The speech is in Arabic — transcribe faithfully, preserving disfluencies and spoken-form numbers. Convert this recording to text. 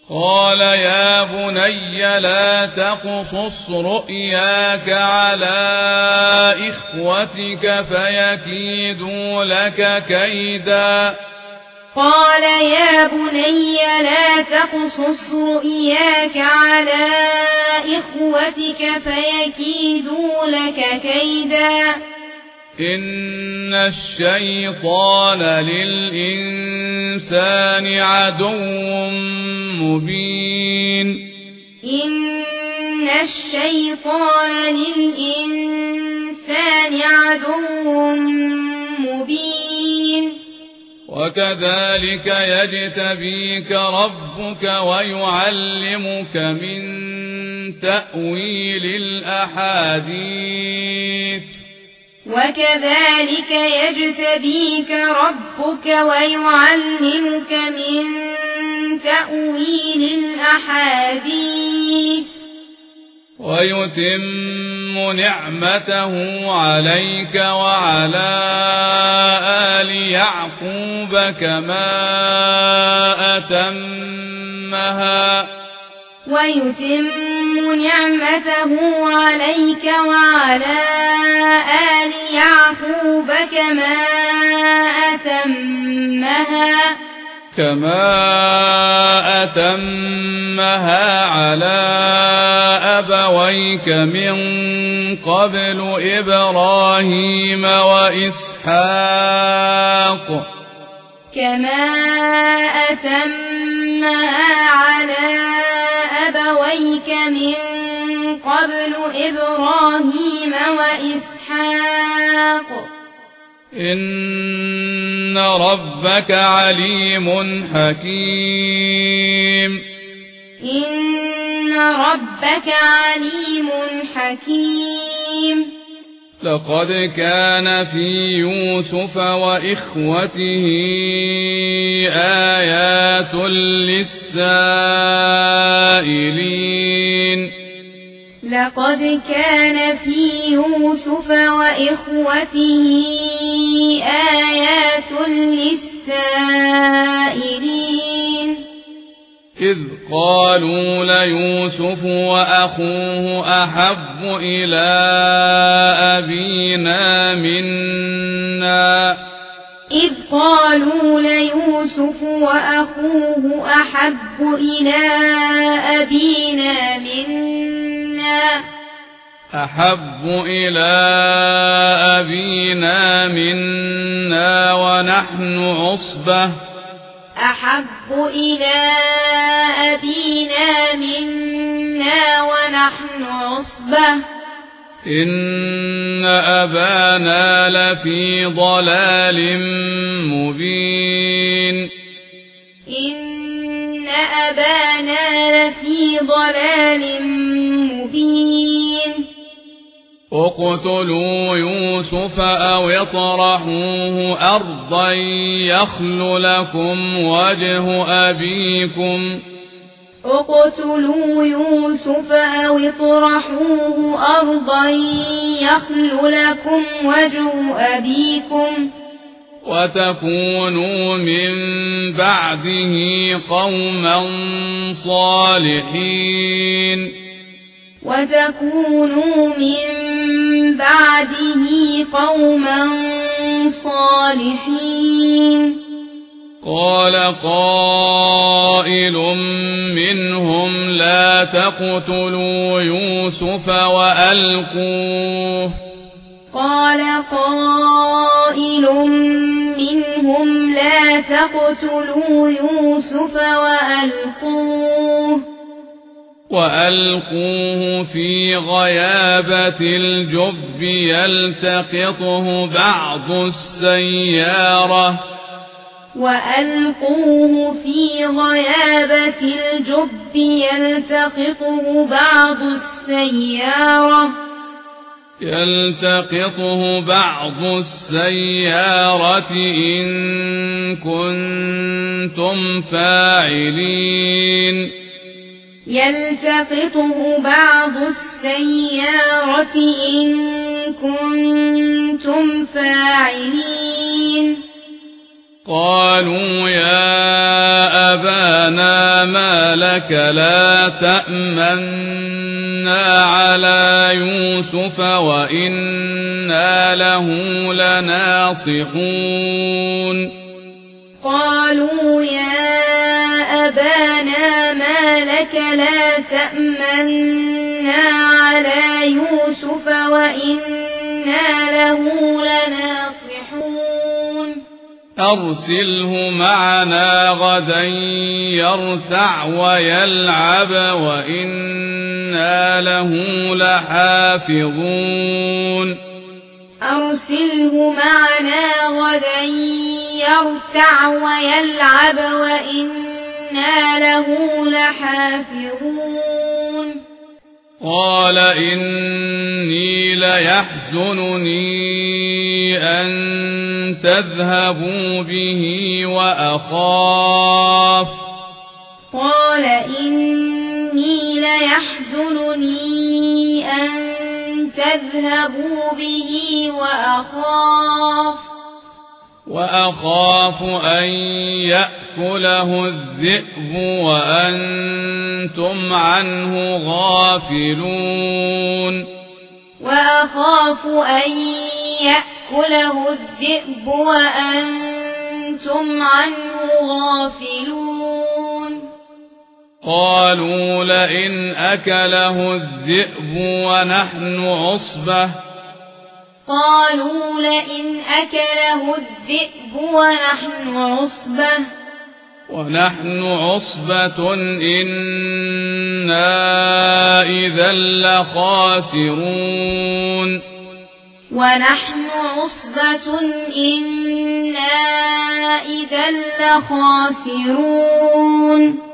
قال يا بني لا تقصص رؤياك على إخوتك فيكيدوا لك كيدا قال يا بني لا تقصص رؤياك على إخوتك فيكيدوا لك كيدا إن الشيطان للإنسان عدو مبين إن الشيطان للإنسان عدو مبين وكذلك يجتبيك ربك ويعلمك من تأويل الأحاديث وكذلك يجتبيك ربك ويعلمك من تأويل الأحاديث ويتم نعمته عليك وعلى آل يعقوب كما أتمها ويتم نعمته عليك وعلى آل يعقوب كما أتمها كما أتمها على أبويك من قبل إبراهيم وإسحاق كما أتمها على أبويك من قبل إبراهيم وإسحاق إن ربك عليم حكيم إن ربك عليم حكيم لقد كان في يوسف وإخوته آيات للسائلين لقد كان في يوسف وإخوته آيات للسائلين إذ قالوا ليوسف وأخوه أحب إلى أبينا منا إذ قالوا ليوسف وأخوه أحب إلى أبينا منا أحب إلى أبينا منا ونحن عصبة أحب إلى أبينا منا ونحن عصبة إن أبانا لفي ضلال مبين إن أبانا لفي ضلال مبين اقتلوا يوسف أو اطرحوه أرضا يخل لكم وجه أبيكم اقتلوا يوسف أو اطرحوه أرضا يخل لكم وجه أبيكم وتكونوا من بعده قوما صالحين وتكونوا من بعده قوما صالحين قال قائل منهم لا تقتلوا يوسف وألقوه قال قائل منهم لا تقتلوا يوسف وألقوه وألقوه في غيابة الجب يلتقطه بعض السيارة وألقوه في غيابة الجب يلتقطه بعض السيارة يلتقطه بعض السيارة إن كنتم فاعلين يلتقطه بعض السيارة إن كنتم فاعلين قالوا يا أبانا ما لك لا تأمنا على يوسف وإنا له لناصحون قالوا يا أبانا ما لك لا تأمنا على يوسف وإنا له لناصحون أرسله معنا غدا يرتع ويلعب وإنا له لحافظون أرسله معنا غدا يرتع ويلعب وإنا له لحافظون قال إني ليحزنني أن تذهبوا به وأخاف قال إني ليحزنني أن تذهبوا به وأخاف وأخاف أن يأكله الذئب وأنتم عنه غافلون وأخاف أن يأكله الذئب وأنتم عنه غافلون قالوا لئن أكله الذئب ونحن عصبة قالوا لئن أكله الذئب ونحن عصبة ونحن عصبة إنا إذا لخاسرون ونحن عصبة إنا إذا لخاسرون